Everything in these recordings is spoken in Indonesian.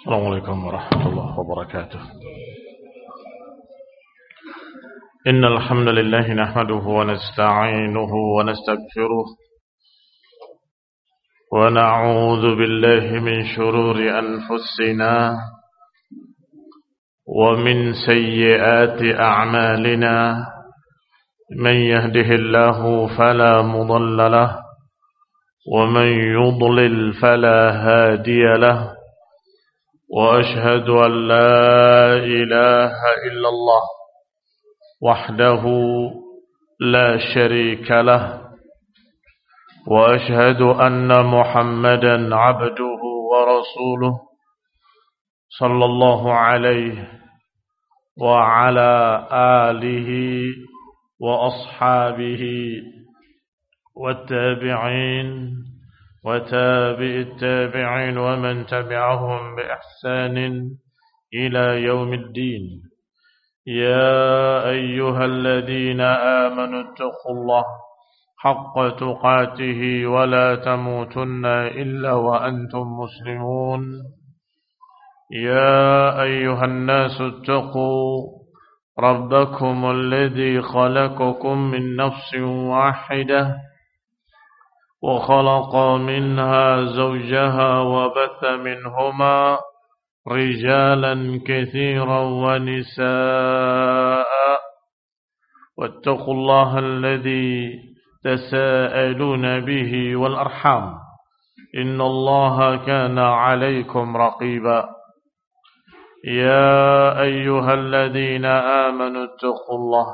السلام عليكم ورحمة الله وبركاته. إن الحمد لله نحمده ونستعينه ونستغفره ونعوذ بالله من شرور أنفسنا ومن سيئات أعمالنا. من يهده الله فلا مضل له ومن يضلل فلا هادي له. وأشهد أن لا إله إلا الله وحده لا شريك له. وأشهد أن محمدا عبده ورسوله صلى الله عليه وعلى آله وأصحابه والتابعين وتابع التابعين ومن تبعهم بإحسان إلى يوم الدين. يا أيها الذين آمنوا اتقوا الله حق تقاته ولا تموتن إلا وأنتم مسلمون. يا أيها الناس اتقوا ربكم الذي خلقكم من نفس واحدة وخلق منها زوجها وبث منهما رجالا كثيرا ونساء. واتقوا الله الذي تساءلون به والأرحام إن الله كان عليكم رقيبا. يا أيها الذين آمنوا اتقوا الله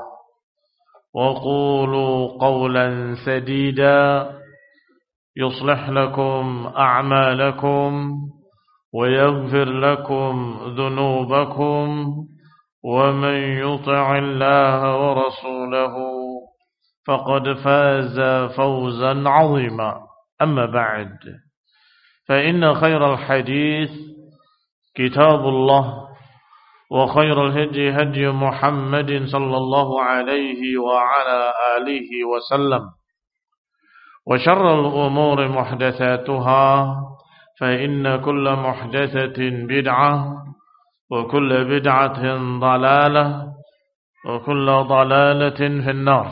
وقولوا قولا سديدا يصلح لكم أعمالكم ويغفر لكم ذنوبكم ومن يطع الله ورسوله فقد فاز فوزا عظيما. أما بعد، فإن خير الحديث كتاب الله وخير الهدي هدي محمد صلى الله عليه وعلى آله وسلم وشر الأمور محدثاتها فإن كل محدثة بدعة وكل بدعة ضلالة وكل ضلالة في النار.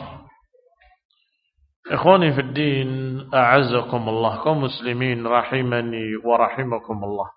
إخواني في الدين أعزكم الله kaum muslimin rahimani wa rahimakumullah.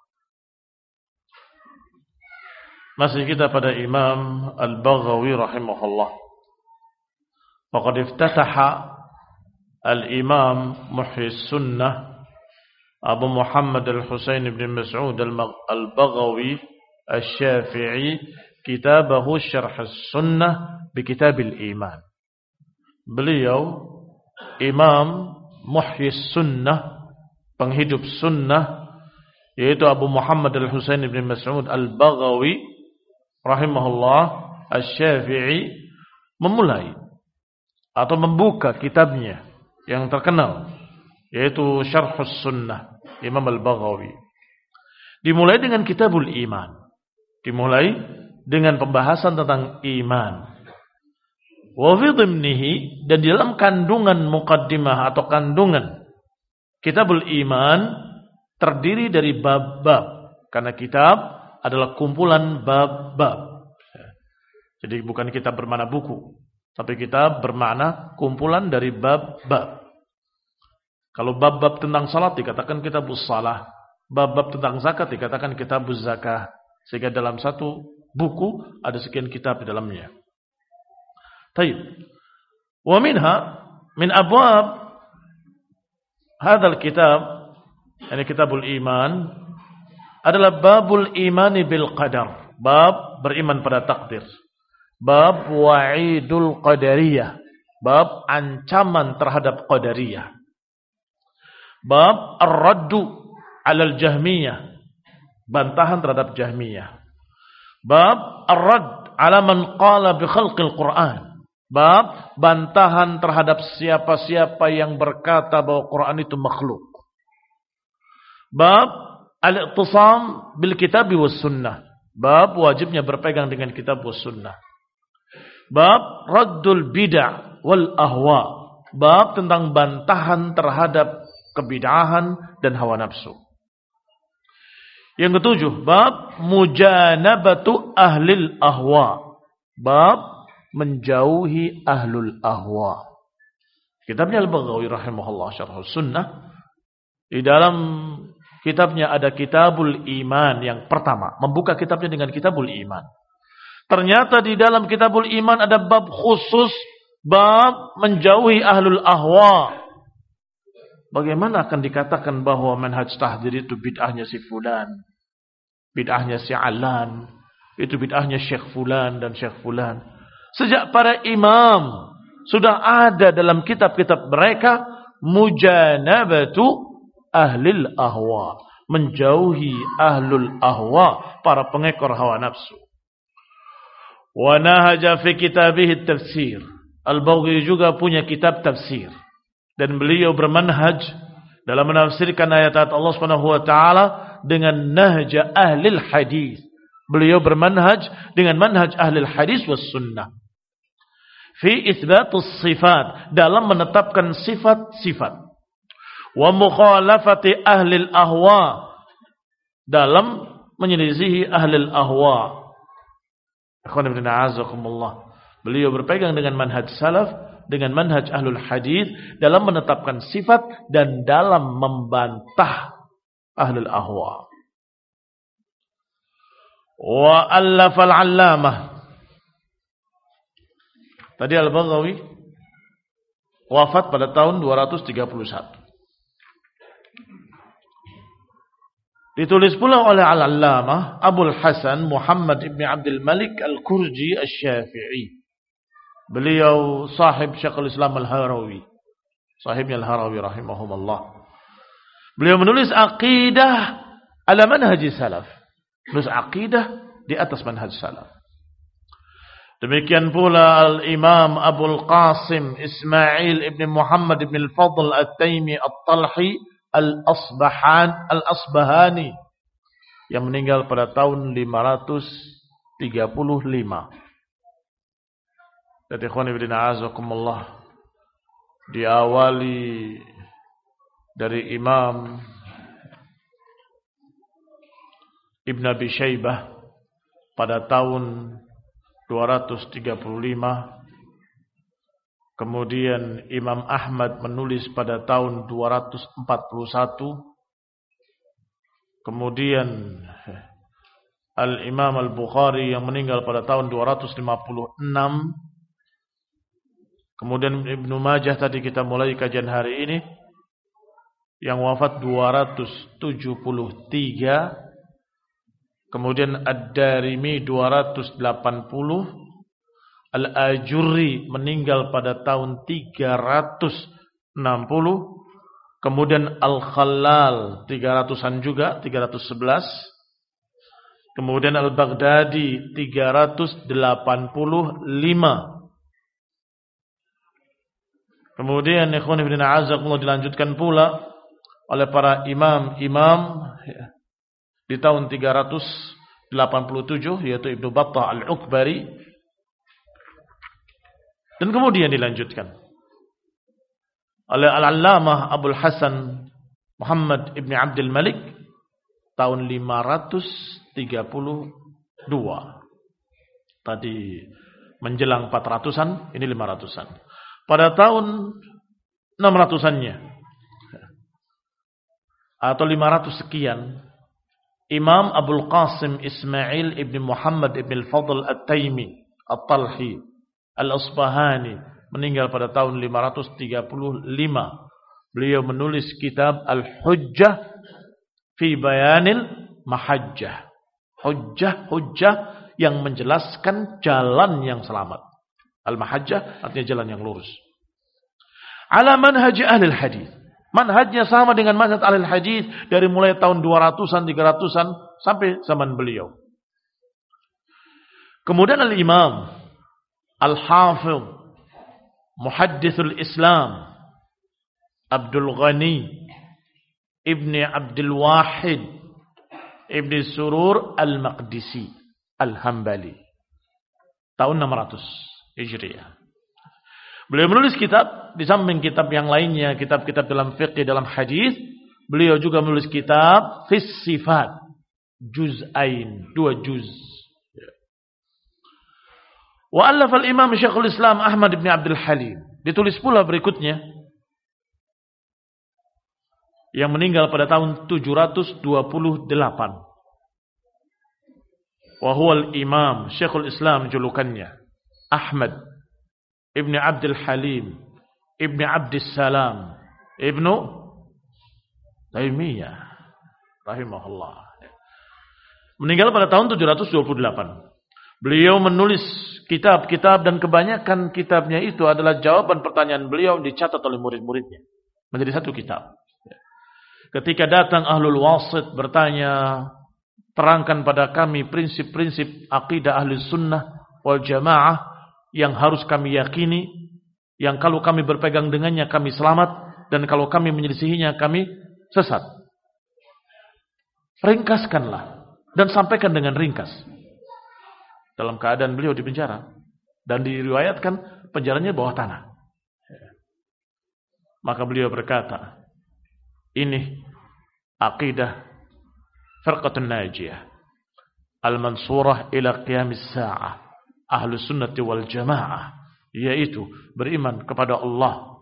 Masih kita pada Imam Al-Baghawi rahimahullah. Faqad iftataha Al-Imam Muhyi Sunnah Abu Muhammad Al-Husain bin Mas'ud Al-Baghawi Al-Syafi'i kitabahu Syarh Sunnah bi Kitab Al-Iman. Beliau Imam Muhyi Sunnah, penghidup sunnah, yaitu Abu Muhammad Al-Husain bin Mas'ud Al-Baghawi rahimahullah Al-Syafi'i memulai atau membuka kitabnya yang terkenal, yaitu Syarh Sunnah Imam Al-Baghawi. Dimulai dengan Kitabul Iman, dimulai dengan pembahasan tentang iman. Wa fi dhimnihi, dan di dalam kandungan muqaddimah atau kandungan Kitabul Iman terdiri dari bab-bab, karena kitab adalah kumpulan bab-bab. Jadi bukan kitab bermakna buku, tapi kitab bermakna kumpulan dari bab-bab. Kalau bab-bab tentang salat dikatakan kitabus salah, bab-bab tentang zakat dikatakan kitabuz zakah. Sehingga dalam satu buku ada sekian kitab di dalamnya. Taib. Wa minha min abwab hadzal kitab, yani kitabul iman, adalah babul imani bil qadar, bab beriman pada takdir. Bab wa'idul qadariyah, bab ancaman terhadap qadariyah. Bab ar-raddu 'alal jahmiyah, bantahan terhadap jahmiyah. Bab ar-radd 'ala man qala bi khalqil Qur'an, bab bantahan terhadap siapa-siapa yang berkata bahwa Quran itu makhluk. Bab al-i'tisam bil kitab was sunnah, bab wajibnya berpegang dengan kitab was sunnah. Bab raddul bid'ah wal ahwa, bab tentang bantahan terhadap kebid'ahan dan hawa nafsu. Yang ketujuh, bab mujanabatu ahlil ahwa. Bab menjauhi ahlul ahwa. Kitabnya Al-Baghawi rahimahullah syarh sunnah. Di dalam kitabnya ada kitabul iman yang pertama. Membuka kitabnya dengan kitabul iman. Ternyata di dalam kitabul iman ada bab khusus. Bab menjauhi ahlul ahwa. Bagaimana akan dikatakan bahwa manhaj tahdzir itu bid'ahnya si fulan, bid'ahnya si alan, itu bid'ahnya syekh fulan dan syekh fulan. Sejak para imam sudah ada dalam kitab-kitab mereka mujanabatu ahlil ahwa, menjauhi ahlul ahwa, para pengekor hawa nafsu. Wa nahaja fi kitabih tafsir. Al-Baghawi juga punya kitab tafsir. Dan beliau bermanhaj dalam menafsirkan ayat-ayat Allah Subhanahu wa taala dengan nahja ahlil hadis. Beliau bermanhaj dengan manhaj ahlil hadis was sunnah. Fi itsbatus sifat, dalam menetapkan sifat-sifat. Wa mukhalafati ahlil ahwa, dalam menyelisihi ahlil ahwa. Ikhwan ibn a'azakumullah. Beliau berpegang dengan manhaj salaf, dengan manhaj ahlul hadis dalam menetapkan sifat dan dalam membantah ahlul ahwa. Wa allafal allamah. Tadi Al-Baghawi wafat pada tahun 231. Ditulis pula oleh Al-Allamah Abul Hasan Muhammad ibn Abdul Malik Al-Kurji Asy-Syafi'i. Beliau sahib Syekhul Islam Al-Harawi. Sahibnya Al-Harawi rahimahumullah. Beliau menulis aqidah ala manhaj salaf. Menulis aqidah di atas manhaj salaf. Demikian pula Al-Imam Abul Qasim Ismail ibn Muhammad ibn Al-Fadl At-Taimi At-Talhi Al-Asbahani yang meninggal pada tahun 535. Jadi ikhwan ibn a'azakumullah, diawali dari Imam Ibn Abi Syaibah pada tahun 235. Kemudian Imam Ahmad menulis pada tahun 241. Kemudian Al-Imam Al-Bukhari yang meninggal pada tahun 256. Kemudian Ibnu Majah tadi kita mulai kajian hari ini yang wafat 273. Kemudian Ad-Darimi 280. Al-Ajurri meninggal pada tahun 360. Kemudian Al-Khallal 300-an juga, 311. Kemudian Al-Baghdadi 385. Kemudian ikhwan ibn a'azakumullah dilanjutkan pula oleh para imam-imam di tahun 387 yaitu Ibnu Battah Al-Ukbari. Dan kemudian dilanjutkan oleh Al-Allamah Abul Hasan Muhammad ibn Abdul Malik tahun 532. Tadi menjelang 400-an, ini 500-an. Pada tahun 600-annya atau 500 sekian, Imam Abul Qasim Ismail ibn Muhammad ibn Al-Fadl At-Taimi At-Talhi Al-Asbahani meninggal pada tahun 535. Beliau menulis kitab Al-Hujjah fi Bayanil Mahajjah. Hujjah yang menjelaskan jalan yang selamat. Al-Mahajjah artinya jalan yang lurus. Ala manhaj ahlil hadis. Manhajnya sama dengan manhaj ahlil hadis dari mulai tahun 200-an, 300-an sampai zaman beliau. Kemudian Al-Imam Al-Hafidh Muhaddithul Islam Abdul Ghani Ibni Abdul Wahid Ibni Surur Al-Maqdisi Al-Hambali tahun 600 Hijriah. Beliau menulis kitab di samping kitab yang lainnya, kitab-kitab dalam fiqh, dalam hadis. Beliau juga menulis kitab Fis Sifat, juz'ain, 2 juz. Wa allafa al-Imam Syekhul Islam Ahmad bin Abdul Halim. Ditulis pula berikutnya yang meninggal pada tahun 728. Wa huwa al-Imam Syekhul Islam julukannya Ahmad ibn Abdul Halim ibn Abdus Salam ibn Taimiyah rahimahullah. Meninggal pada tahun 728. Beliau menulis kitab-kitab dan kebanyakan kitabnya itu adalah jawaban pertanyaan beliau dicatat oleh murid-muridnya. Menjadi satu kitab. Ketika datang ahlul wasit bertanya, terangkan pada kami prinsip-prinsip akidah ahli sunnah wal jamaah yang harus kami yakini, yang kalau kami berpegang dengannya kami selamat, dan kalau kami menyelisihinya kami sesat. Ringkaskanlah dan sampaikan dengan ringkas. Dalam keadaan beliau di penjara dan diriwayatkan penjaranya bawah tanah. Maka beliau berkata, ini aqidah firqatun najiyah al-mansurah ila qiyamis sa'ah ahlus sunnati wal jamaah, yaitu beriman kepada Allah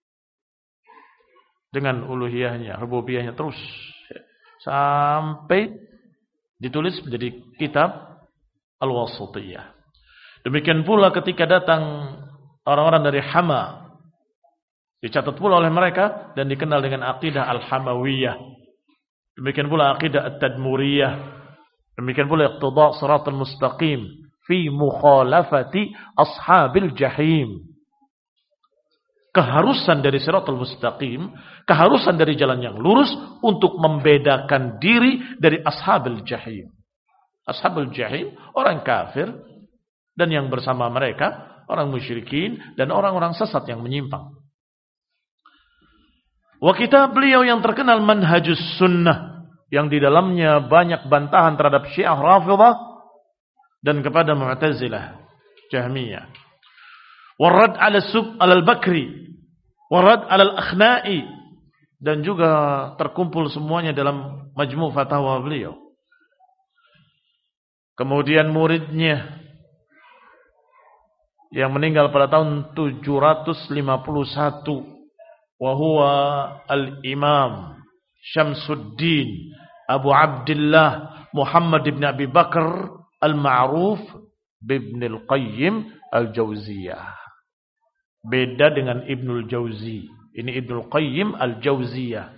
dengan uluhiyahnya, rububiyahnya terus sampai ditulis menjadi kitab Al-Wasithiyah. Demikian pula ketika datang orang-orang dari Hama, dicatat pula oleh mereka dan dikenal dengan aqidah Al-Hamawiyah. Demikian pula aqidah At-Tadmuriyah. Demikian pula iqtida' shiratal mustaqim fi mukhalafati ashabil jahim. Keharusan dari shiratal mustaqim, keharusan dari jalan yang lurus untuk membedakan diri dari ashabil jahim. Ashabul jahim, orang kafir, dan yang bersama mereka, orang musyrikin, dan orang-orang sesat yang menyimpang. Wa kitab beliau yang terkenal Manhajus Sunnah, yang di dalamnya banyak bantahan terhadap Syiah Rafidhah, dan kepada Mu'tazilah, Jahmiyah. Warad al-Bakri, warad al-Akhna'i, dan juga terkumpul semuanya dalam Majmu' Fatawa beliau. Kemudian muridnya yang meninggal pada tahun 751, wa huwa al-Imam Syamsuddin Abu Abdullah Muhammad ibn Abi Bakar al-Ma'ruf ibn al-Qayyim al-Jauziyah. Beda dengan Ibnul Jauzi. Ini Ibnul Qayyim al-Jauziyah.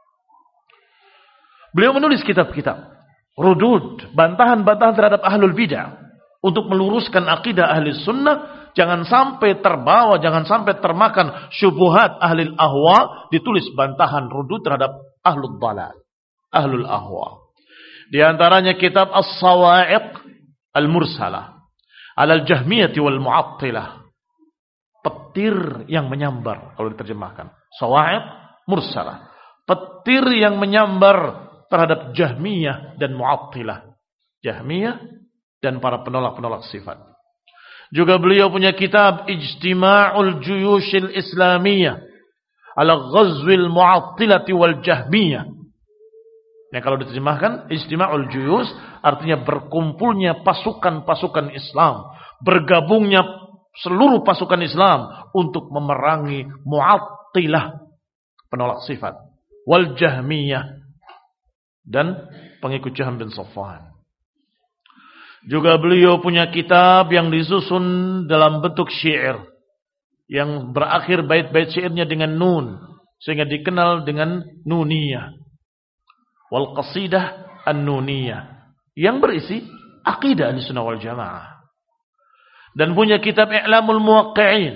Beliau menulis kitab-kitab rudud, bantahan-bantahan terhadap ahlul bidah untuk meluruskan akidah ahli sunnah, jangan sampai terbawa, jangan sampai termakan syubhat ahli ahwa, ditulis bantahan rudud terhadap ahlul dalal, ahlul ahwa. Di antaranya kitab As-Sawa'iq Al-Mursalah Alal Jahmiyati wal Mu'attilah, petir yang menyambar kalau diterjemahkan. Sawa'iq Mursalah, petir yang menyambar terhadap Jahmiyah dan Mu'attilah. Jahmiyah dan para penolak-penolak sifat. Juga beliau punya kitab Ijtima'ul Juyushil Islamiyah ala Ghazwil Mu'attilati wal Jahmiyah. Yang kalau diterjemahkan Ijtima'ul Juyus artinya berkumpulnya pasukan-pasukan Islam, bergabungnya seluruh pasukan Islam untuk memerangi Mu'attilah, penolak sifat, wal Jahmiyah, dan pengikut Jahm bin Safwan. Juga beliau punya kitab yang disusun dalam bentuk syair, yang berakhir bait-bait syairnya dengan nun, sehingga dikenal dengan Nuniyah. Wal Qasidah An-Nuniyah, yang berisi akidah Ahlussunnah wal Jamaah. Dan punya kitab I'lamul Muwaqqi'in,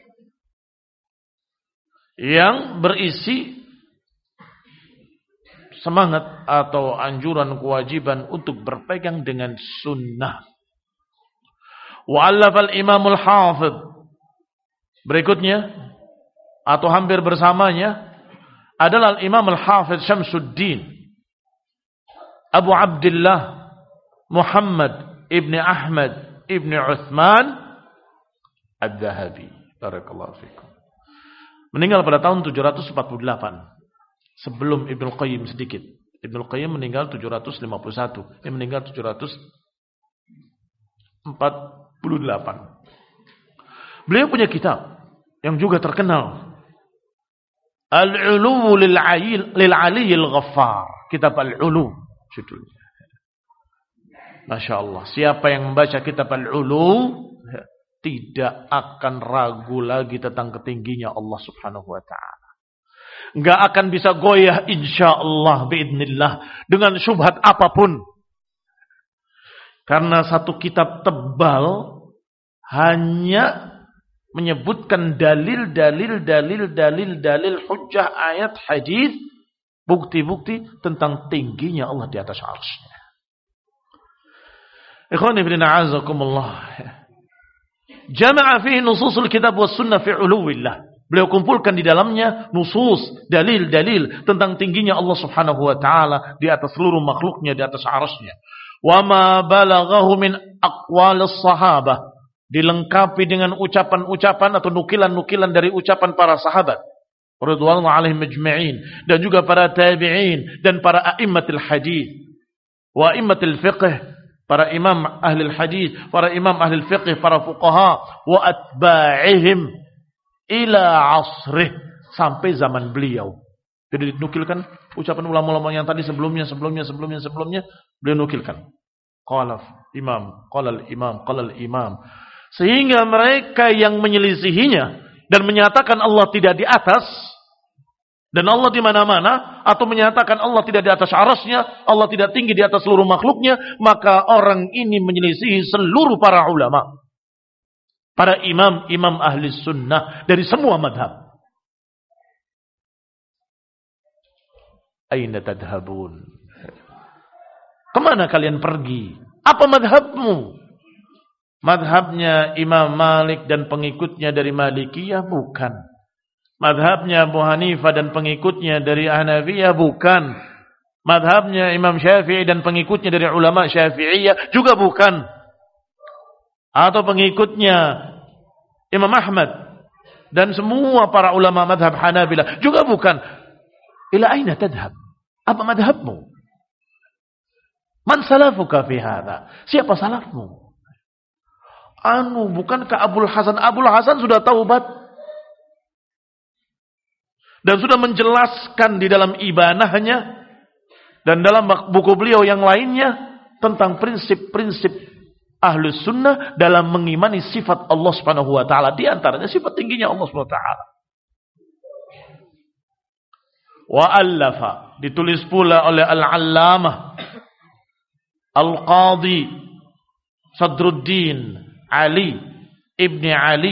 yang berisi semangat atau anjuran kewajiban untuk berpegang dengan sunnah. Wa allafal Imamul Hafidh, berikutnya atau hampir bersamanya adalah Imam Al-Hafidh Syamsuddin Abu Abdullah Muhammad ibn Ahmad ibn Uthman Ad-Dhahabi. Barakallahu fikum. Meninggal pada tahun 748. Sebelum Ibnu Qayyim sedikit. Ibnu Qayyim meninggal 751. Dia meninggal 748. Beliau punya kitab yang juga terkenal. Al-Ulu lil Aliyyil Ghaffar. Kitab Al-Ulu judulnya. Masya Allah. Siapa yang membaca kitab Al-Ulu tidak akan ragu lagi tentang ketingginya Allah Subhanahu wa ta'ala. Enggak akan bisa goyah insyaallah biidznillah dengan syubhat apapun. Karena satu kitab tebal hanya menyebutkan dalil hujjah ayat hadis, bukti-bukti tentang tingginya Allah di atas arsy-Nya. Ikhwani fillah azakumullah. Jama'a fihi nususul kitab was sunnah fi uluwillah. Beliau kumpulkan di dalamnya nusus, dalil tentang tingginya Allah Subhanahu wa taala di atas seluruh makhluknya, di atas arsy-Nya. Wa ma balaghahu min aqwalis sahabah. Dilengkapi dengan ucapan-ucapan atau nukilan-nukilan dari ucapan para sahabat radhiyallahu alaihim ajma'in, dan juga para tabi'in dan para a'immatul hadis wa a'immatul fiqh, para imam ahli hadis, para imam ahli fiqh, para fuqaha wa atba'ihim ila asrih, sampai zaman beliau. Jadi dinukilkan ucapan ulama-ulama yang tadi sebelumnya beliau nukilkan. Qala al-imam. Sehingga mereka yang menyelisihinya dan menyatakan Allah tidak di atas dan Allah di mana-mana, atau menyatakan Allah tidak di atas arasnya, Allah tidak tinggi di atas seluruh makhluknya, maka orang ini menyelisihi seluruh para ulama, para imam ahli sunnah dari semua madhab. Aina tadhabun? Kemana kalian pergi? Apa madhabmu? Madhabnya Imam Malik dan pengikutnya dari Malikiyah? Bukan. Madhabnya Abu Hanifah dan pengikutnya dari Hanafiyah? Bukan. Madhabnya Imam Syafi'i dan pengikutnya dari ulama Syafi'iyah? Juga bukan. Atau pengikutnya Imam Ahmad dan semua para ulama madhab Hanabilah? Juga bukan. Ila aina tadhab? Apa madhabmu? Man salafuka fi hadha? Siapa salafmu? Bukankah Abul Hasan? Abul Hasan sudah taubat dan sudah menjelaskan di dalam ibanahnya dan dalam buku beliau yang lainnya tentang prinsip-prinsip Ahlus Sunnah dalam mengimani sifat Allah Subhanahu wa taala, di antaranya sifat tingginya Allah Subhanahu wa taala. Wa allafa, ditulis pula oleh Al-Allamah Al-Qadhi Sadruddin Ali ibni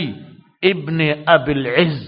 Abil Izz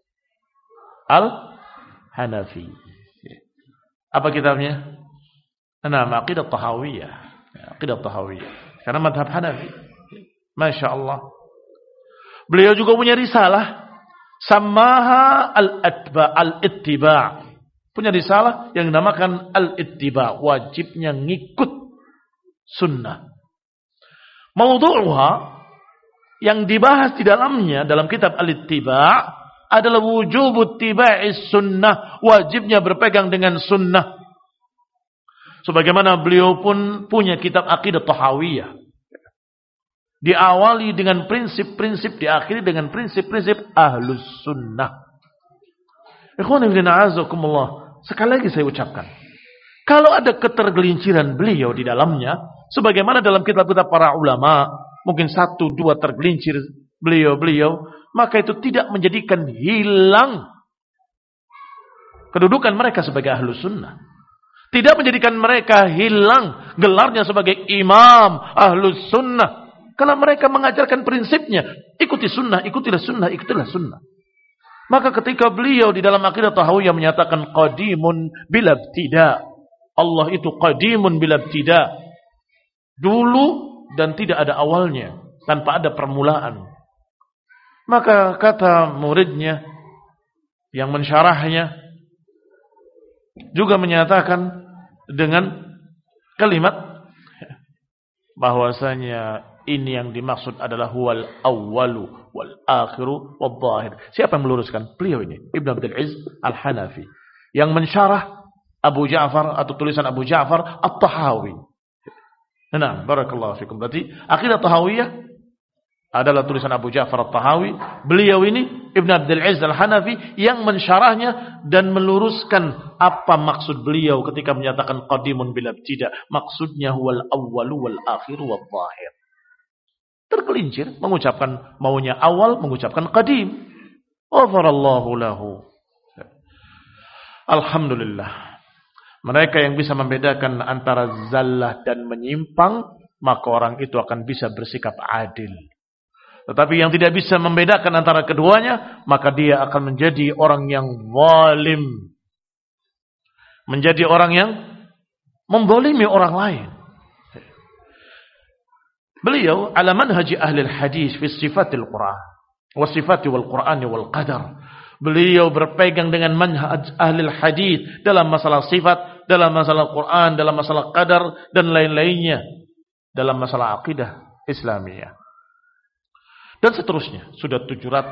Al-Hanafi. Apa kitabnya? Nama Aqidah Tahawiyah. Aqidah Tahawiyah. Karena madhab Hanafi. Masya Allah. Beliau juga punya risalah. Samaha Al-Ittiba'. Punya risalah yang dinamakan Al-Ittiba'. Wajibnya ngikut sunnah. Maudu'uha, yang dibahas di dalamnya dalam kitab Al-Ittiba' adalah wujubut tiba'is sunnah, wajibnya berpegang dengan sunnah. Sebagaimana beliau pun punya kitab Aqidah Tahawiyah. Diawali dengan prinsip-prinsip, diakhiri dengan prinsip-prinsip Ahlus Sunnah. Ikhwan fillah a'azakumullah, sekali lagi saya ucapkan, kalau ada ketergelinciran beliau di dalamnya, sebagaimana dalam kitab-kitab para ulama, mungkin 1-2 tergelincir beliau-beliau, maka itu tidak menjadikan hilang kedudukan mereka sebagai Ahlus Sunnah. Tidak menjadikan mereka hilang gelarnya sebagai imam Ahlus Sunnah. Karena mereka mengajarkan prinsipnya, ikuti sunnah, ikutilah sunnah. Maka ketika beliau di dalam Aqidah Tahawiyah menyatakan qadimun bila ibtida, Allah itu qadimun bila ibtida, dulu dan tidak ada awalnya, tanpa ada permulaan. Maka kata muridnya yang mensyarahnya juga menyatakan dengan kalimat bahwasanya ini yang dimaksud adalah huwal awwalu wal akhiru wal zahir. Siapa yang meluruskan? Beliau ini, Ibn Abdul Izz Al-Hanafi, yang mensyarah Abu Ja'far atau tulisan Abu Ja'far At-Tahawi. Nah, barakallahu fikum. Berarti akidah Tahawiyah adalah tulisan Abu Ja'far At-Tahawi. Beliau ini Ibn Abdul Aziz Al-Hanafi yang mensyarahnya dan meluruskan apa maksud beliau ketika menyatakan qadimun bila ibtida. Maksudnya huwal awwalu wal akhiru wal zahir. Tergelincir mengucapkan maunya awal, mengucapkan qadim. Ghafarallahu lahu. Alhamdulillah. Mereka yang bisa membedakan antara zallah dan menyimpang, maka orang itu akan bisa bersikap adil. Tetapi yang tidak bisa membedakan antara keduanya, maka dia akan menjadi orang yang zalim. Menjadi orang yang membolimi orang lain. Beliau ala manhaji ahli hadis fi sifatil Quran wa sifati wal Qur'ani wal qadar. Beliau berpegang dengan manhaj ahli hadis dalam masalah sifat, dalam masalah Quran, dalam masalah qadar dan lain-lainnya, dalam masalah akidah Islamiyah. Dan seterusnya, sudah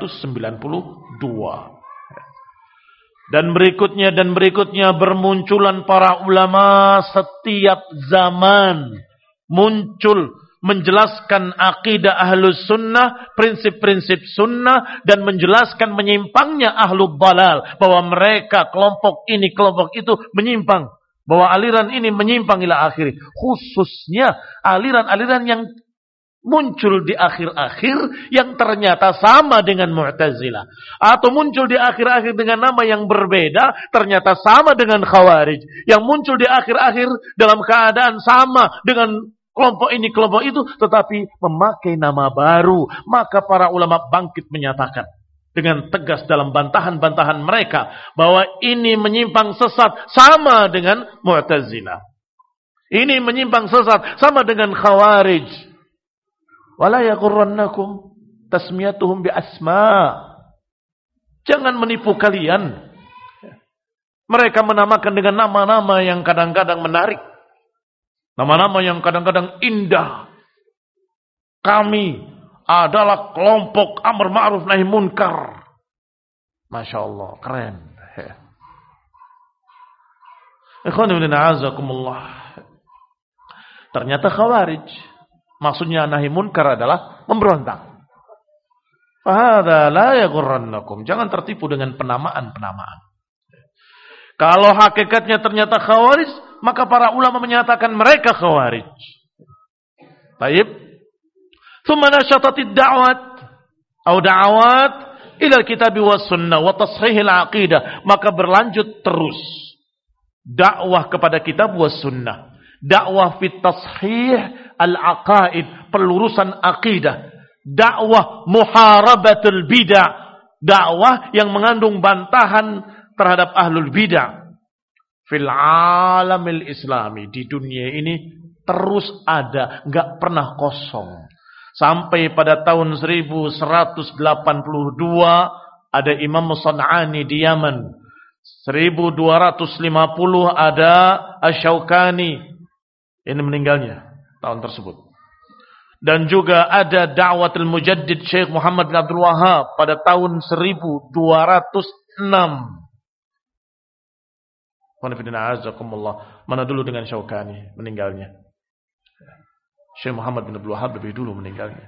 792. Dan berikutnya bermunculan para ulama setiap zaman muncul menjelaskan akidah ahlus sunnah, prinsip-prinsip sunnah, dan menjelaskan menyimpangnya ahlul dalal, bahwa mereka kelompok ini, kelompok itu menyimpang, bahwa aliran ini menyimpang ila akhir. Khususnya aliran-aliran yang muncul di akhir-akhir yang ternyata sama dengan Mu'tazilah, atau muncul di akhir-akhir dengan nama yang berbeda ternyata sama dengan Khawarij, yang muncul di akhir-akhir dalam keadaan sama dengan kelompok ini, kelompok itu, tetapi memakai nama baru. Maka para ulama bangkit menyatakan dengan tegas dalam bantahan-bantahan mereka bahwa ini menyimpang sesat sama dengan Mu'tazilah. Ini menyimpang sesat sama dengan Khawarij. Wala yaghurrannakum tasmiyatuhum bi asma. Jangan menipu kalian. Mereka menamakan dengan nama-nama yang kadang-kadang menarik. Nama-nama yang kadang-kadang indah. Kami adalah kelompok amar ma'ruf nahi munkar. Masya Allah, keren. Ikhwani a'azakumullah. Ternyata Khawarij, maksudnya nahi munkar adalah memberontak. Fahadha la yaghurrannakum. Jangan tertipu dengan penamaan-penamaan. Kalau hakikatnya ternyata Khawarij, maka para ulama menyatakan mereka Khawarij. Baik. Tsumma nashatatid da'wat atau da'awat ila al-kitab was sunnah wa tashih al-aqidah. Maka berlanjut terus dakwah kepada kitab was sunnah. Dakwah fit tashih al-aqaid, pelurusan akidah. Dakwah muharabatul bid'ah, dakwah yang mengandung bantahan terhadap ahlul bid'ah. Fil alamil islami, di dunia ini terus ada, enggak pernah kosong. Sampai pada tahun 1182 ada Imam San'ani di Yaman. 1250 ada Asy-Syaukani. Ini meninggalnya tahun tersebut. Dan juga ada Da'watul Mujaddid Syekh Muhammad bin Abdul Wahhab pada tahun 1206. Mana dulu dengan Syaukani meninggalnya? Syekh Muhammad bin Abdul Wahhab lebih dulu meninggalnya.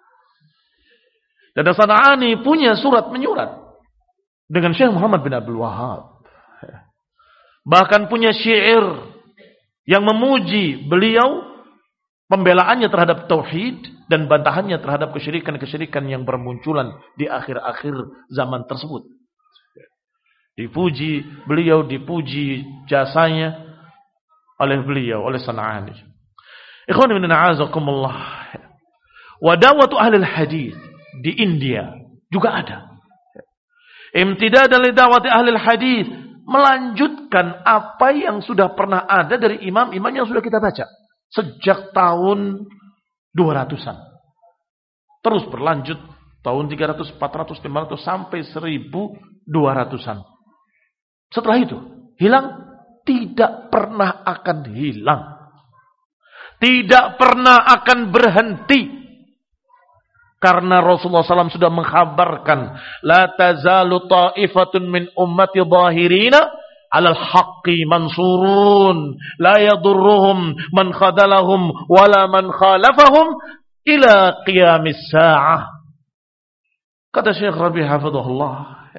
Dan San'ani punya surat menyurat dengan Syekh Muhammad bin Abdul Wahhab. Bahkan punya syair yang memuji beliau, pembelaannya terhadap tauhid dan bantahannya terhadap kesyirikan-kesyirikan yang bermunculan di akhir-akhir zaman tersebut. Dipuji beliau, dipuji jasanya oleh beliau, oleh San'ani. Ikhwan min a'azakumullah. Wa da'watu ahli hadis di India juga ada. Imtidadan li da'wati ahli hadis, melanjutkan apa yang sudah pernah ada dari imam-imam yang sudah kita baca sejak tahun 200-an. Terus berlanjut tahun 300, 400, 500 sampai 1200-an. Setelah itu hilang, tidak pernah akan hilang. Tidak pernah akan berhenti. Karena Rasulullah SAW sudah mengkhabarkan, la tazalu ta'ifatun min ummati zahirina 'alal haqqi mansurun la yadurruhum man khadalahum wala man khalafahum ila qiyamis sa'ah. Kata Syekh Rabi' hafizahullah,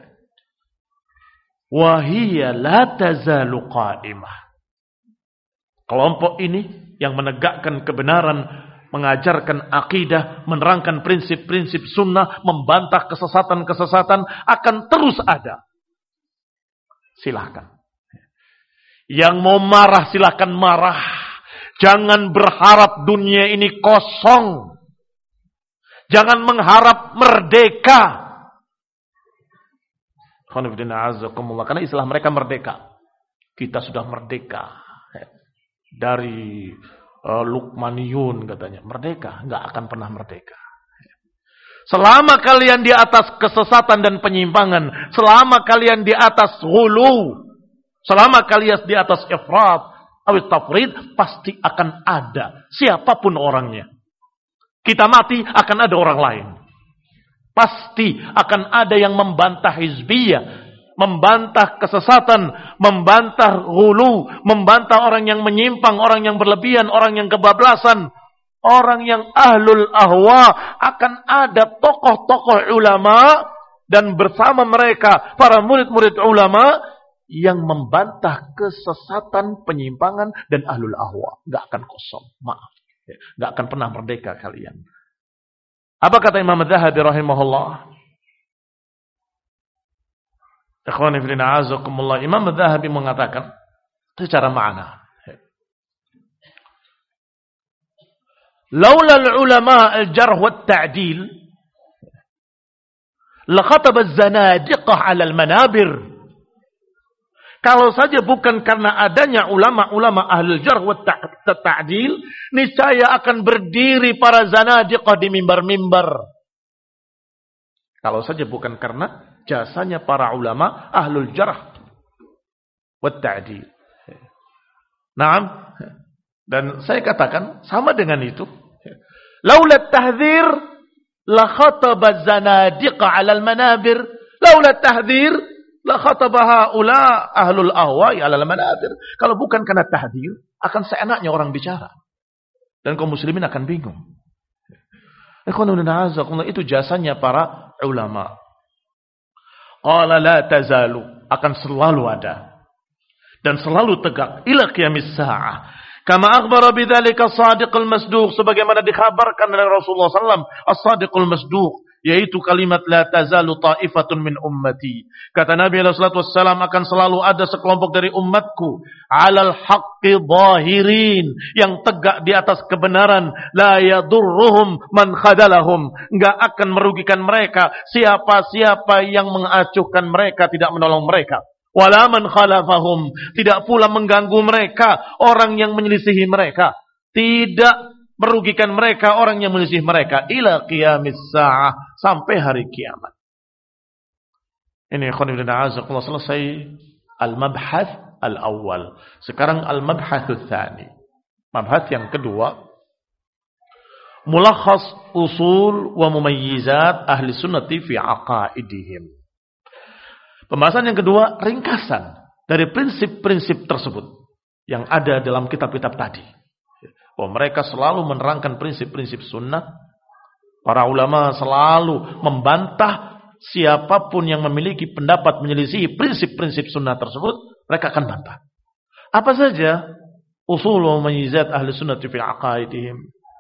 wa hiya la tazalu qa'imah. Kelompok ini yang menegakkan kebenaran, mengajarkan akidah, menerangkan prinsip-prinsip sunnah, membantah kesesatan-kesesatan akan terus ada. Silahkan. Yang mau marah silahkan marah. Jangan berharap dunia ini kosong. Jangan mengharap merdeka. Karena istilah mereka merdeka. Kita sudah merdeka. Dari Lukmaniyun katanya. Merdeka. Enggak akan pernah merdeka. Selama kalian di atas kesesatan dan penyimpangan. Selama kalian di atas ghulu. Selama kalian di atas ifrat. Awit tafrid. Pasti akan ada. Siapapun orangnya. Kita mati akan ada orang lain. Pasti akan ada yang membantah hizbiyah. Membantah kesesatan, membantah ghulu, membantah orang yang menyimpang, orang yang berlebihan, orang yang kebablasan, orang yang ahlul ahwa. Akan ada tokoh-tokoh ulama dan bersama mereka para murid-murid ulama yang membantah kesesatan, penyimpangan dan ahlul ahwa. Gak akan kosong, maaf. Gak akan pernah merdeka kalian. Apa kata Imam Adz-Dzahabi rahimahullah? Ikhwani fillah azakumullah. Imam Adz-Dzahabi mengatakan secara makna, laula al-ulama al-jarh wa at-ta'dil la khataba az-zanadiqah 'ala al-manabir. Kalau saja bukan karena adanya ulama-ulama ahlul jarh wa at-ta'dil, niscaya akan berdiri para zanadiqah di mimbar-mimbar. Kalau saja bukan karena jasanya para ulama ahlul jarh wa ta'dil. Naam. Dan saya katakan sama dengan itu. Laula at-tahdhir la khataba az-zanadiqa 'ala al-manabir. Laula at-tahdhir la khataba haula ahlul ahwa'i 'ala al-manabir. Kalau bukan karena tahdhir, akan seenaknya orang bicara. Dan kaum muslimin akan bingung. Itu jasanya para ulama. Qala la tazalu, akan selalu ada dan selalu tegak ila qiyamis sa'ah. Kama akhbara bidzalika as-sadiqul masduq, sebagaimana dikhabarkan oleh Rasulullah sallallahu alaihi wasallam as-sadiqul masduq, yaitu kalimat la tazalu ta'ifatun min ummati. Kata Nabi sallallahu alaihi wasallam, akan selalu ada sekelompok dari umatku 'alal haqqi zahirin, yang tegak di atas kebenaran, la yadurruhum man khadalahum, enggak akan merugikan mereka siapa-siapa yang mengacuhkan mereka, tidak menolong mereka. Wala man khalafahum, tidak pula mengganggu mereka orang yang menyelisihi mereka, tidak merugikan mereka orang yang menyelisihi mereka ila qiyamis sa'ah, sampai hari kiamat. Ini khonibina azakullah, selesai al-mabhath al-awwal. Sekarang al-mabhath al-thani, mabhath yang kedua, mulakhas usul wa mumayyizat ahli sunnati fi aqaidihim. Pembahasan yang kedua, ringkasan dari prinsip-prinsip tersebut yang ada dalam kitab-kitab tadi. Bahwa mereka selalu menerangkan prinsip-prinsip sunnah. Para ulama selalu membantah siapapun yang memiliki pendapat menyelisihi prinsip-prinsip sunnah tersebut, mereka akan bantah. Apa saja usul wa mumayyizat ahli sunnati fi aqaidihim?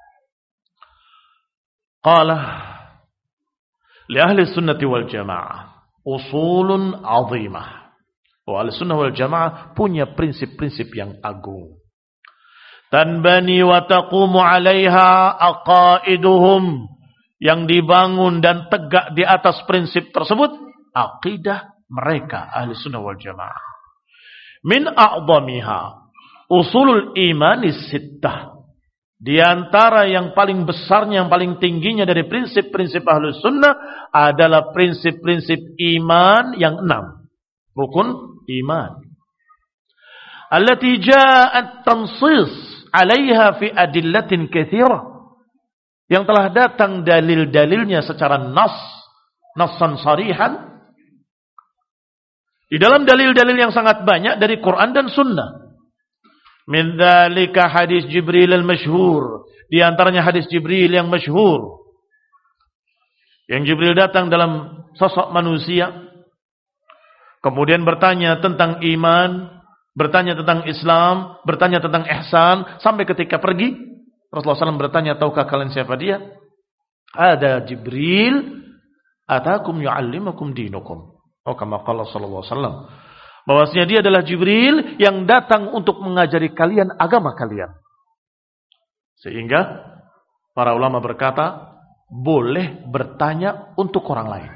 Qala li ahli sunnati wal jamaah usulun azimah. Ahli sunnah wal jamaah punya prinsip-prinsip yang agung. Tanbani wa taqumu 'alaiha aqaiduhum, yang dibangun dan tegak di atas prinsip tersebut akidah mereka ahli sunnah wal jamaah. Min a'dhamiha usulul imani sittah. Di antara yang paling besarnya, yang paling tingginya dari prinsip-prinsip Ahlus Sunnah adalah prinsip-prinsip iman yang 6. Rukun iman. Allati ja'at tansis 'alaiha fi adillatin katsirah. Yang telah datang dalil-dalilnya secara nassan sarihan Di dalam dalil-dalil yang sangat banyak dari Quran dan Sunnah. Min dzalika hadis Jibril al-masyhur. Di antaranya hadis Jibril yang masyhur. Yang Jibril datang dalam sosok manusia. Kemudian bertanya tentang iman. Bertanya tentang Islam. Bertanya tentang ihsan. Sampai ketika pergi. Rasulullah SAW bertanya, tahukah kalian siapa dia? Ada Jibril. Atakum yu'allimukum dinukum. Oh, kama qala sallallahu alaihi wasallam. Bahwasanya dia adalah Jibril yang datang untuk mengajari kalian agama kalian. Sehingga para ulama berkata, boleh bertanya untuk orang lain.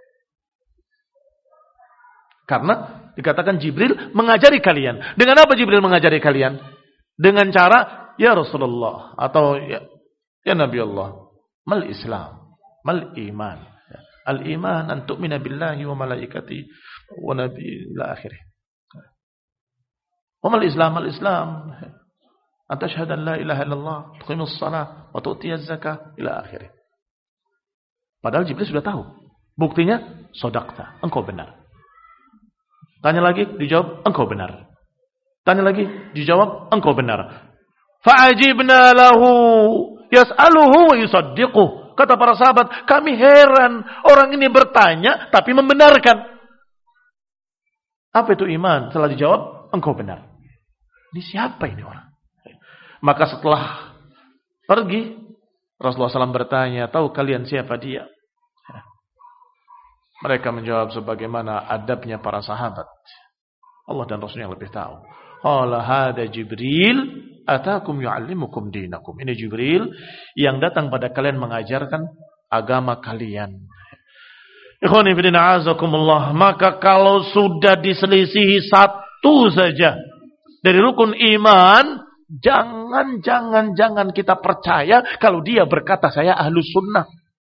Karena dikatakan Jibril mengajari kalian. Dengan apa Jibril mengajari kalian? Dengan cara, ya Rasulullah, atau ya Nabi Allah, mal Islam, mal iman. Al-iman an tu'mina billahi wa malaikati wa nabi ila akhirih. Wa mal Islam? Al-Islam an tashhadu an la ilaha illallah, tuqimus shalah wa tu'tiyaz zakah ila akhirih. Padahal Jibril sudah tahu. Buktinya, shadaqta, engkau benar. Tanya lagi, dijawab, engkau benar. Tanya lagi, dijawab, engkau benar. Fa'ajibna lahu yas'aluhu wa yusaddiquh. Kata para sahabat, kami heran. Orang ini bertanya, tapi membenarkan. Apa itu iman? Setelah dijawab, engkau benar. Ini siapa ini orang? Maka setelah pergi, Rasulullah SAW bertanya, tahu kalian siapa dia? Mereka menjawab sebagaimana adabnya para sahabat. Allah dan Rasulnya yang lebih tahu. Qala hada Jibril atakum yu'allimukum dinakum. Ini Jibril yang datang pada kalian mengajarkan agama kalian. Ikhwani fillah azakumullah. Maka kalau sudah diselisihi satu saja dari rukun iman, jangan kita percaya kalau dia berkata saya ahlus sunnah.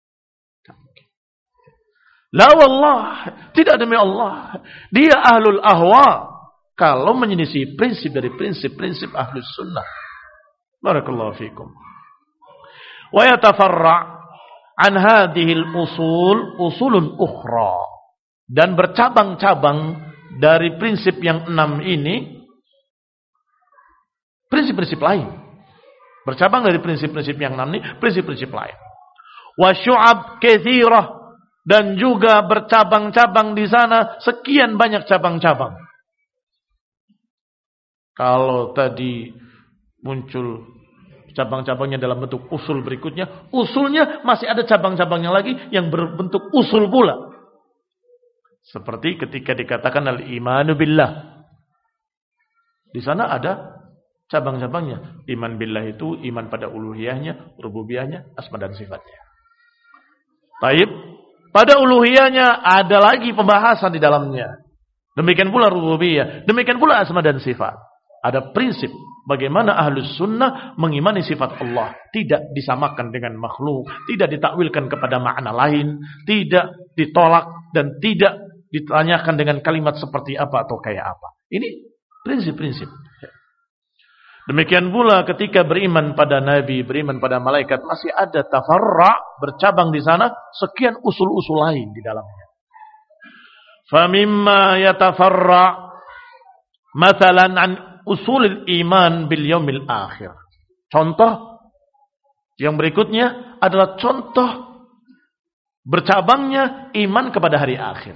La wallah, tidak demi Allah. Dia ahlul ahwa. Kalau menyelisih prinsip dari prinsip-prinsip ahlus sunnah. Barakallahu fikum. Wa yatafarra' an hadhil usulun ukhra. Dan bercabang-cabang dari prinsip yang 6 ini, prinsip-prinsip lain. Bercabang dari prinsip-prinsip yang 6 ini, prinsip-prinsip lain. Wa syu'ab katsirah. Dan juga bercabang-cabang di sana, sekian banyak cabang-cabang. Kalau tadi muncul cabang-cabangnya dalam bentuk usul berikutnya, usulnya masih ada cabang-cabangnya lagi yang berbentuk usul pula. Seperti ketika dikatakan al-imanu billah. Di sana ada cabang-cabangnya. Iman billah itu iman pada uluhiyahnya, rububiyahnya, asma dan sifatnya. Taib, pada uluhiyahnya ada lagi pembahasan di dalamnya. Demikian pula rububiyah, demikian pula asma dan sifat. Ada prinsip bagaimana ahlus sunnah mengimani sifat Allah. Tidak disamakan dengan makhluk. Tidak ditakwilkan kepada makna lain. Tidak ditolak dan tidak ditanyakan dengan kalimat seperti apa atau kayak apa. Ini prinsip-prinsip. Demikian pula ketika beriman pada Nabi, beriman pada malaikat. Masih ada tafarra' bercabang di sana. Sekian usul-usul lain di dalamnya. Famimma yatafarra' mathalan an usulil iman bil yaumil akhir. Contoh yang berikutnya adalah contoh bercabangnya iman kepada hari akhir.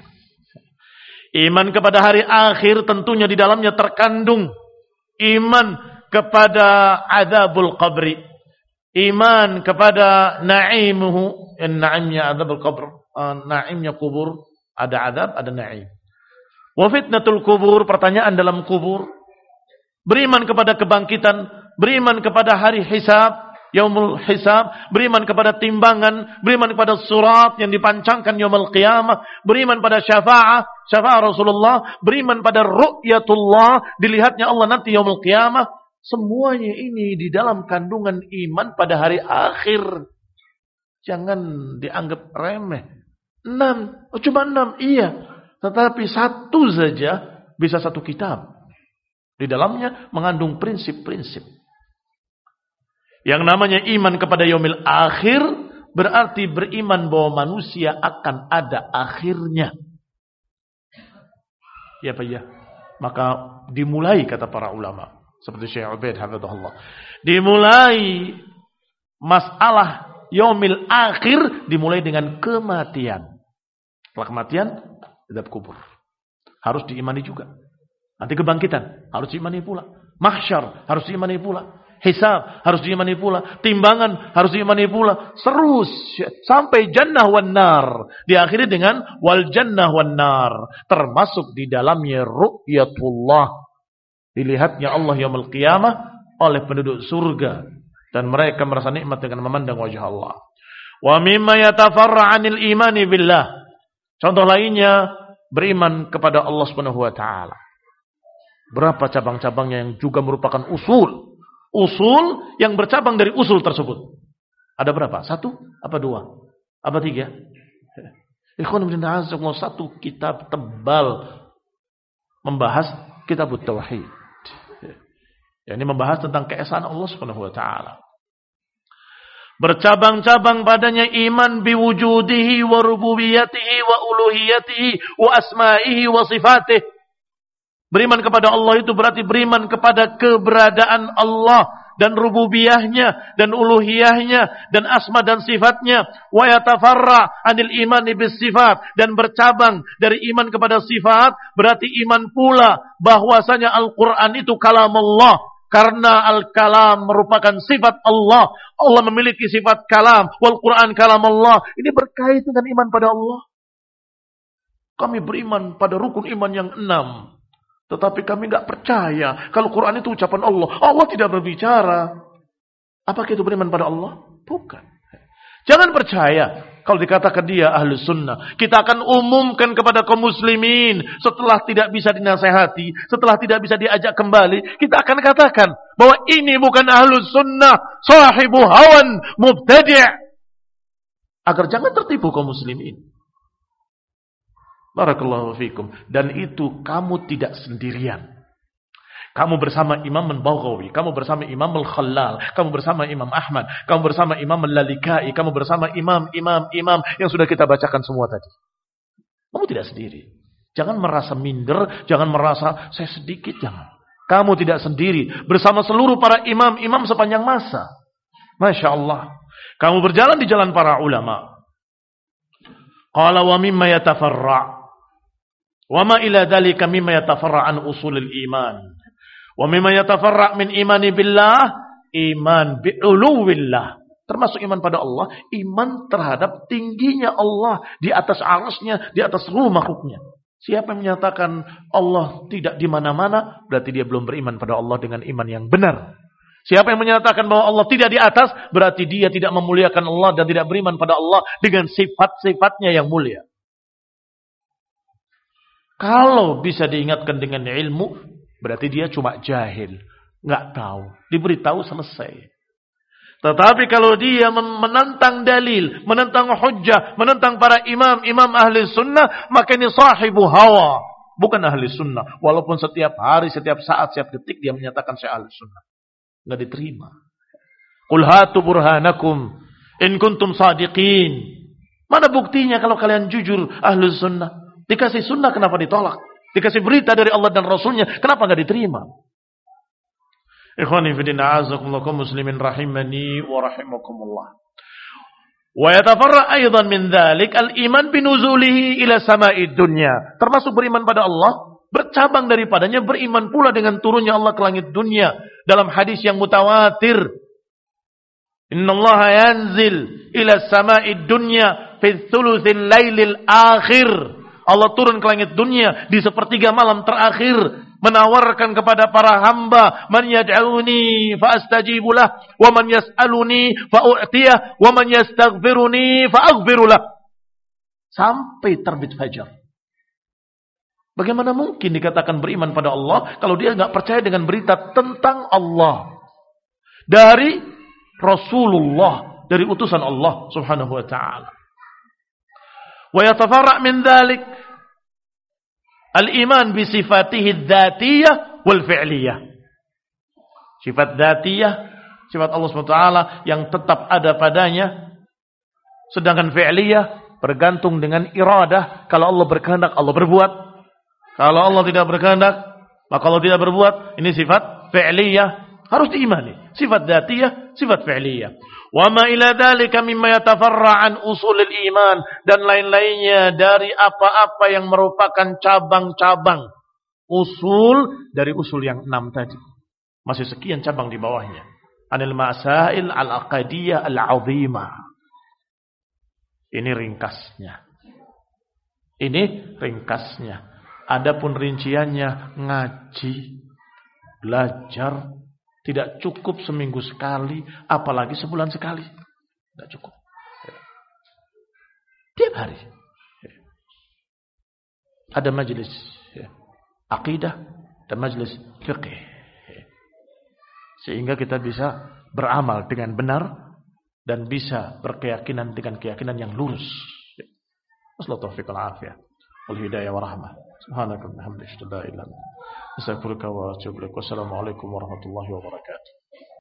Iman kepada hari akhir tentunya di dalamnya terkandung iman kepada azabul qabri, iman kepada na'imuhu, na'imnya azabul qabr, na'imnya kubur, ada azab, ada na'im. Wa fitnatul kubur, pertanyaan dalam kubur. Beriman kepada kebangkitan, beriman kepada hari hisab, yaumul hisab, beriman kepada timbangan, beriman kepada surat yang dipancangkan yaumul qiyamah, beriman pada syafa'ah Rasulullah, beriman pada ru'yatullah, dilihatnya Allah nanti yaumul qiyamah. Semuanya ini di dalam kandungan iman pada hari akhir. Jangan dianggap remeh. 6, cuma 6, iya. Tetapi satu saja bisa satu kitab. Di dalamnya mengandung prinsip-prinsip. Yang namanya iman kepada yaumil akhir berarti beriman bahwa manusia akan ada akhirnya. Ya Pak ya. Maka dimulai kata para ulama. Seperti Syekh Ubaid hafizahullah. Dimulai masalah yaumil akhir dimulai dengan kematian. Setelah kematian, azab kubur. Harus diimani juga. Nanti kebangkitan harus diimani pula. Mahsyar harus diimani pula. Hisab harus diimani pula. Timbangan harus diimani pula. Terus sampai jannah wan nar. Diakhiri dengan wal jannah wan nar. Termasuk di dalamnya ru'yatullah. Dilihatnya Allah yaumul qiyamah oleh penduduk surga. Dan mereka merasa nikmat dengan memandang wajah Allah. Wa mimma yatafarra 'anil imani billah. Contoh lainnya beriman kepada Allah Subhanahu wa taala. Berapa cabang-cabangnya yang juga merupakan usul. Usul yang bercabang dari usul tersebut. Ada berapa? 1 apa 2? Apa 3? Ikhwan fillah, satu kitab tebal membahas kitab tauhid. Ini membahas tentang keesaan Allah Subhanahu wa taala. Bercabang-cabang padanya iman biwujudihi wa rububiyatihi wa uluhiyatihi wa asma'ihi wa sifatih. Beriman kepada Allah itu berarti beriman kepada keberadaan Allah dan rububiyahnya dan uluhiyahnya dan asma dan sifatnya. Wa yatafarra 'anil imani bis sifat, dan bercabang dari iman kepada sifat berarti iman pula bahwasanya Al-Qur'an itu kalam Allah. Karena al-kalam merupakan sifat Allah. Allah memiliki sifat kalam. Wal Quran kalam Allah. Ini berkaitan dengan iman pada Allah. Kami beriman pada rukun iman yang 6. Tetapi kami tidak percaya kalau Quran itu ucapan Allah. Allah tidak berbicara. Apakah itu beriman pada Allah? Bukan. Jangan percaya kalau dikatakan dia ahlu sunnah. Kita akan umumkan kepada kaum muslimin. Setelah tidak bisa dinasehati, setelah tidak bisa diajak kembali, kita akan katakan bahwa ini bukan ahlu sunnah, sahibu hawan mubtadi'. Agar jangan tertipu kaum muslimin. Barakallahu fikum. Dan itu kamu tidak sendirian. Kamu bersama Imam Al-Baghawi, kamu bersama Imam Al-Khallal, kamu bersama Imam Ahmad, kamu bersama Imam Al-Lalikai, kamu bersama imam yang sudah kita bacakan semua tadi. Kamu tidak sendiri. Jangan merasa minder, jangan merasa saya sedikit, jangan. Kamu tidak sendiri. Bersama seluruh para imam-imam sepanjang masa. Masya Allah. Kamu berjalan di jalan para ulama. Qala wa mimma yatafarra'. Wa ma ila dhalika mimma yatafarra' an usulil iman. Wa mimma yatafarra' min imani billah, iman bi'uluwillah. Termasuk iman pada Allah, iman terhadap tingginya Allah di atas arasnya, di atas seluruh makhluknya. Siapa yang menyatakan Allah tidak di mana-mana, berarti dia belum beriman pada Allah dengan iman yang benar. Siapa yang menyatakan bahwa Allah tidak di atas, berarti dia tidak memuliakan Allah dan tidak beriman pada Allah dengan sifat-sifatnya yang mulia. Kalau bisa diingatkan dengan ilmu, berarti dia cuma jahil, nggak tahu. Diberitahu selesai. Tetapi kalau dia menentang dalil, menentang hujjah, menentang para imam ahli sunnah, maka ini sahibu hawa, bukan ahli sunnah. Walaupun setiap hari, setiap saat, setiap detik dia menyatakan saya ahli sunnah, nggak diterima. Qul hatu burhanakum in kuntum sadiqin. Mana buktinya kalau kalian jujur ahli sunnah? Dikasih sunnah kenapa ditolak? Dikasih berita dari Allah dan Rasulnya, kenapa nggak diterima? Ikhwani fillah, a'azakumullah muslimin rahimani wa rahimakumullah. Wa yatafarra aidan min dzalik al-iman binuzulihi ila sama'id dunya. Termasuk beriman pada Allah, bercabang daripadanya beriman pula dengan turunnya Allah ke langit dunia. Dalam hadis yang mutawatir, innallaha yanzil ila sama'id dunya fi thuluthil lailil akhir. Allah turun ke langit dunia di sepertiga malam terakhir, menawarkan kepada para hamba, man yad'uni fa astajibu lah, wa man yas'aluni fa u'tiyah, wa man yastaghfiruni fa aghfiru lah. Sampai terbit fajar. Bagaimana mungkin dikatakan beriman pada Allah kalau dia enggak percaya dengan berita tentang Allah dari Rasulullah, dari utusan Allah Subhanahu wa taala. Wa yatafarra' min dzalik al-iman bi sifatihi dzatiyah wal fi'liyah. Sifat dzatiyah, sifat Allah SWT yang tetap ada padanya. Sedangkan fi'liyah bergantung dengan iradah. Kalau Allah berkehendak, Allah berbuat. Kalau Allah tidak berkehendak, maka Allah tidak berbuat. Ini sifat fi'liyah, harus diimani. Sifat dzatiyah, sifat fi'liyah. Wa ma ila dzalika mimma yatafarra' an usulil iman, dan lain-lainnya dari apa-apa yang merupakan cabang-cabang usul dari usul yang 6 tadi. Masih sekian cabang di bawahnya. Anil masail al-aqadiyah al-'azimah. Ini ringkasnya. Adapun rinciannya ngaji, belajar, tidak cukup seminggu sekali, apalagi sebulan sekali. Tidak cukup. Tiap hari. Ada majelis akidah dan majelis fiqh. Sehingga kita bisa beramal dengan benar dan bisa berkeyakinan dengan keyakinan yang lurus. Wassalatu taufiq wal afiyah wal hidayah wa rahmah. Subhanaka wa bihamdika, asyhadu an la ilaha illa anta, astaghfiruka wa atubu ilaik. Wassalamu alaikum warahmatullahi wabarakatuh.